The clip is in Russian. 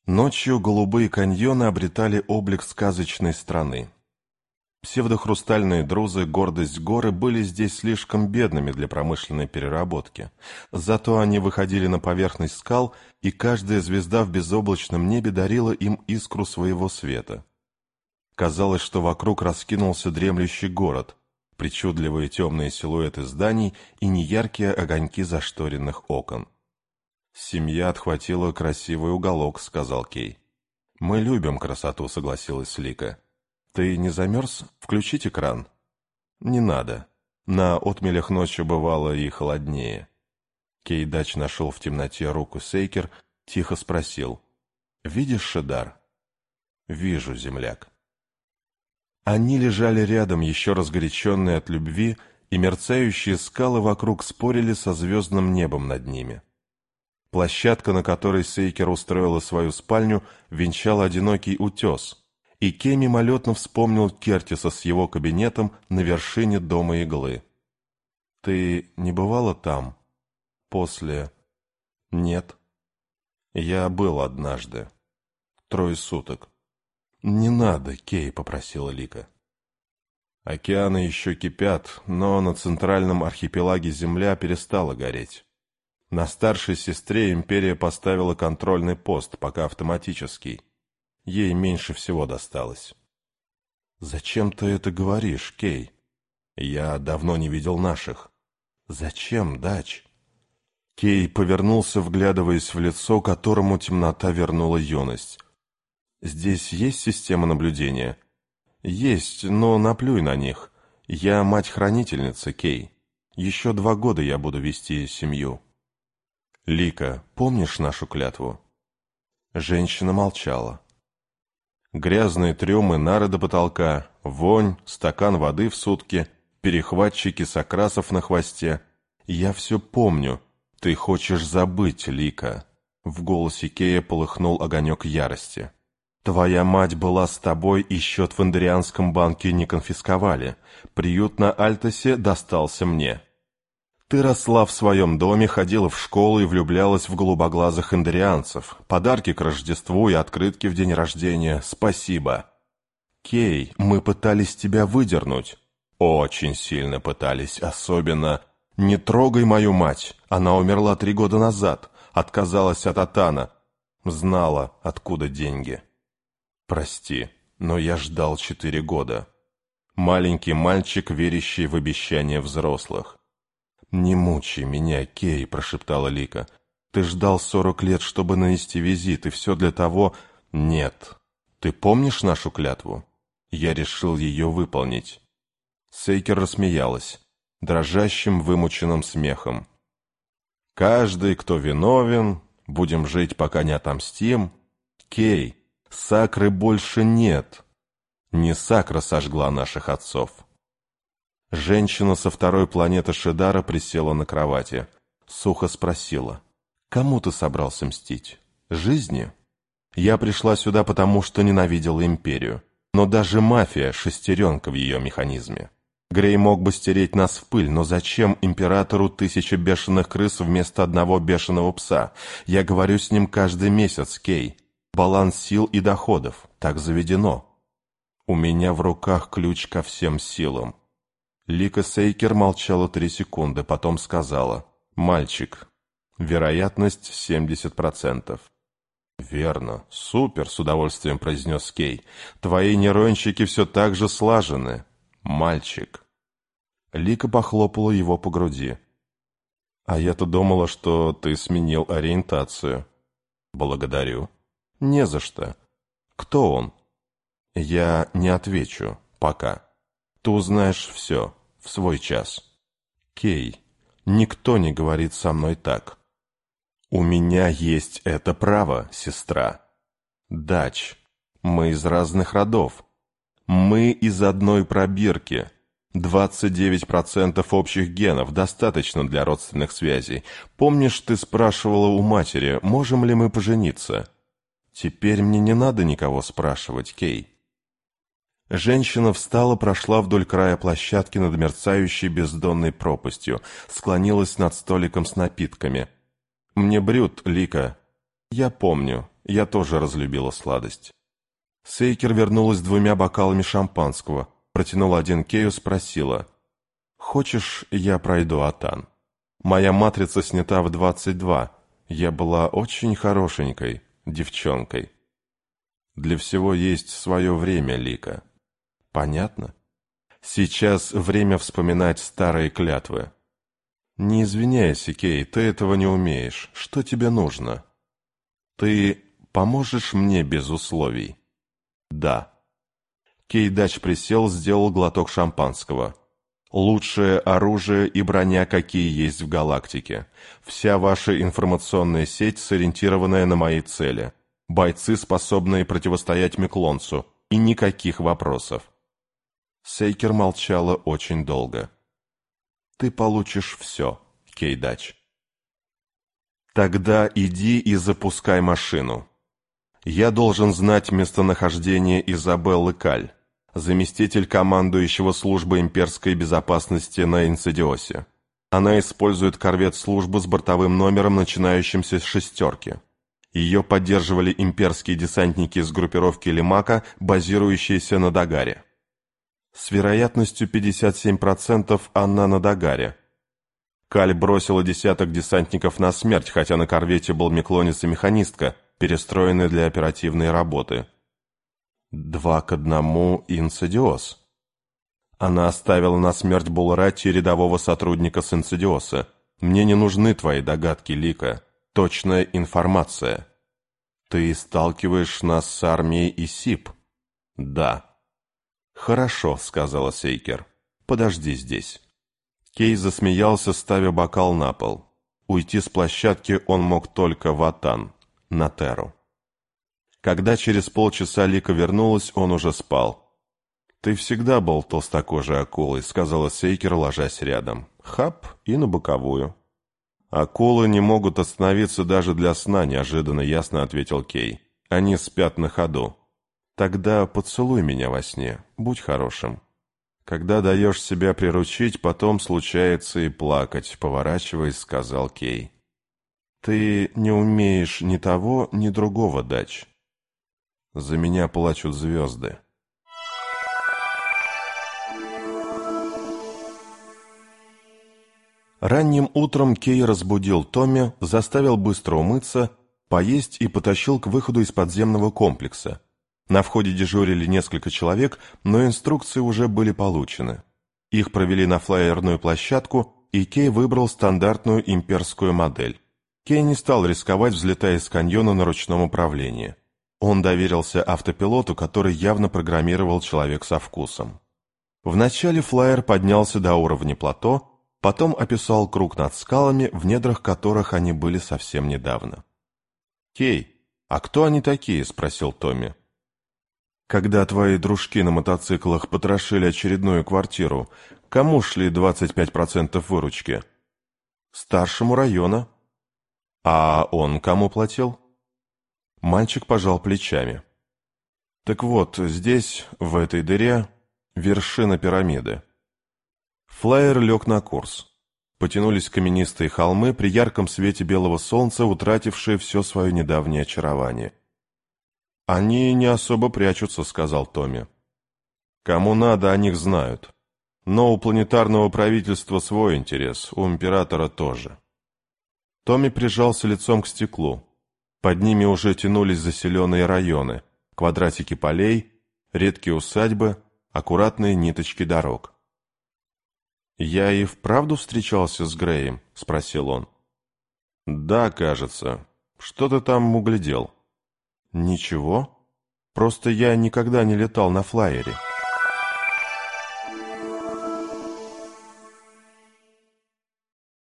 Ночью голубые каньоны обретали облик сказочной страны. Псевдохрустальные друзы, гордость горы, были здесь слишком бедными для промышленной переработки. Зато они выходили на поверхность скал, и каждая звезда в безоблачном небе дарила им искру своего света. Казалось, что вокруг раскинулся дремлющий город, причудливые темные силуэты зданий и неяркие огоньки зашторенных окон. «Семья отхватила красивый уголок», — сказал Кей. «Мы любим красоту», — согласилась Лика. «Ты не замерз? Включите кран». «Не надо. На отмелях ночью бывало и холоднее». Кейдач нашел в темноте руку Сейкер, тихо спросил. «Видишь Шедар?» «Вижу, земляк». Они лежали рядом, еще разгоряченные от любви, и мерцающие скалы вокруг спорили со звездным небом над ними. Площадка, на которой Сейкер устроила свою спальню, венчал одинокий утес, и Кей мимолетно вспомнил Кертиса с его кабинетом на вершине дома Иглы. «Ты не бывала там? После...» «Нет. Я был однажды. 3 суток». «Не надо, Кей», — попросила Лика. Океаны еще кипят, но на центральном архипелаге Земля перестала гореть. На старшей сестре империя поставила контрольный пост, пока автоматический. Ей меньше всего досталось. «Зачем ты это говоришь, Кей? Я давно не видел наших». «Зачем, Дач?» Кей повернулся, вглядываясь в лицо, которому темнота вернула юность. «Здесь есть система наблюдения?» «Есть, но наплюй на них. Я мать-хранительница, Кей. Еще 2 года я буду вести семью». «Лика, помнишь нашу клятву?» Женщина молчала. Грязные трюмы, нары до потолка, вонь, стакан воды в сутки, перехватчики сакрасов на хвосте. «Я все помню. Ты хочешь забыть, Лика». В голосе Кея полыхнул огонек ярости. «Твоя мать была с тобой, и счет в Эндерианском банке не конфисковали. Приют на Альтосе достался мне. Ты росла в своем доме, ходила в школу и влюблялась в голубоглазых эндерианцев. Подарки к Рождеству и открытки в день рождения. Спасибо. Кей, мы пытались тебя выдернуть. Очень сильно пытались, особенно... Не трогай мою мать. Она умерла 3 года назад. Отказалась от Атана. Знала, откуда деньги. Прости, но я ждал 4 года. Маленький мальчик, верящий в обещания взрослых. «Не мучай меня, Кей», — прошептала Лика. «Ты ждал 40 лет, чтобы нанести визит, и все для того...» «Нет. Ты помнишь нашу клятву?» Я решил ее выполнить. Сейкер рассмеялась, дрожащим, вымученным смехом. «Каждый, кто виновен, будем жить, пока не отомстим. Кей, Сакры больше нет. Не Сакра сожгла наших отцов». Женщина со 2-й планеты Шедара присела на кровати. Сухо спросила. «Кому ты собрался мстить? Жизни?» «Я пришла сюда, потому что ненавидела империю. Но даже мафия — шестеренка в ее механизме. Грей мог бы стереть нас в пыль, но зачем императору 1000 бешеных крыс вместо 1 бешеного пса? Я говорю с ним каждый месяц, Кей. Баланс сил и доходов. Так заведено. У меня в руках ключ ко всем силам». Лика Сейкер молчала 3 секунды, потом сказала. «Мальчик. Вероятность 70%. «Верно. Супер!» — с удовольствием произнес Кей. «Твои нейрончики все так же слажены. Мальчик». Лика похлопала его по груди. «А я-то думала, что ты сменил ориентацию». «Благодарю». «Не за что. Кто он?» «Я не отвечу. Пока. Ты узнаешь все в свой час». «Кей, никто не говорит со мной так». «У меня есть это право, сестра». «Дач, мы из разных родов. Мы из одной пробирки. 29% общих генов достаточно для родственных связей. Помнишь, ты спрашивала у матери, можем ли мы пожениться?» «Теперь мне не надо никого спрашивать, Кей». Женщина встала, прошла вдоль края площадки над мерцающей бездонной пропастью, склонилась над столиком с напитками. «Мне брют, Лика». «Я помню. Я тоже разлюбила сладость. Сейкер вернулась с 2 бокалами шампанского, протянула один Кею, спросила: «Хочешь, я пройду Атан? Моя матрица снята в 22. Я была очень хорошенькой девчонкой». «Для всего есть свое время, Лика». «Понятно. Сейчас время вспоминать старые клятвы». «Не извиняйся, Кей, ты этого не умеешь. Что тебе нужно?» «Ты поможешь мне без условий?» «Да». Кей Дач присел, сделал глоток шампанского. «Лучшее оружие и броня, какие есть в галактике. Вся ваша информационная сеть, сориентированная на мои цели. Бойцы, способные противостоять Меклонцу. И никаких вопросов». Сейкер молчала очень долго. «Ты получишь все, Кей Дач». «Тогда иди и запускай машину. Я должен знать местонахождение Изабеллы Каль, заместитель командующего службы имперской безопасности на Инсидиосе. Она использует корвет службы с бортовым номером, начинающимся с 6. Ее поддерживали имперские десантники из группировки Лимака, базирующиеся на Дагаре. С вероятностью 57% она на Дагаре. Каль бросила десяток десантников на смерть, хотя на корвете был меклонец и механистка, перестроенные для оперативной работы. 2-1 Инсидиос. Она оставила на смерть Булрати, рядового сотрудника с Инсидиоса. Мне не нужны твои догадки, Лика. Точная информация. Ты сталкиваешь нас с армией ИСИП? Да. «Хорошо», — сказала Сейкер. «Подожди здесь». Кей засмеялся, ставя бокал на пол. Уйти с площадки он мог только в Атан, на Терру. Когда через полчаса Лика вернулась, он уже спал. «Ты всегда был толстокожей акулой», — сказала Сейкер, ложась рядом. «Хап и на боковую». «Акулы не могут остановиться даже для сна», — неожиданно ясно ответил Кей. «Они спят на ходу». «Тогда поцелуй меня во сне, будь хорошим». «Когда даешь себя приручить, потом случается и плакать», — поворачиваясь, сказал Кей. «Ты не умеешь ни того, ни другого, Дач. За меня плачут звезды». Ранним утром Кей разбудил Томми, заставил быстро умыться, поесть и потащил к выходу из подземного комплекса. На входе дежурили несколько человек, но инструкции уже были получены. Их провели на флайерную площадку, и Кей выбрал стандартную имперскую модель. Кей не стал рисковать, взлетая из каньона на ручном управлении. Он доверился автопилоту, который явно программировал человек со вкусом. Вначале флайер поднялся до уровня плато, потом описал круг над скалами, в недрах которых они были совсем недавно. «Кей, а кто они такие?» – спросил Томми. «Когда твои дружки на мотоциклах потрошили очередную квартиру, кому шли 25% выручки?» «Старшему района». «А он кому платил?» Мальчик пожал плечами. «Так вот, здесь, в этой дыре, вершина пирамиды». Флайер лег на курс. Потянулись каменистые холмы при ярком свете белого солнца, утратившие все свое недавнее очарование. «Они не особо прячутся», — сказал Томми. «Кому надо, о них знают. Но у планетарного правительства свой интерес, у императора тоже». Томми прижался лицом к стеклу. Под ними уже тянулись заселенные районы, квадратики полей, редкие усадьбы, аккуратные ниточки дорог. «Я и вправду встречался с Греем?» — спросил он. «Да, кажется. Что ты там углядел?» «Ничего. Просто я никогда не летал на флайере».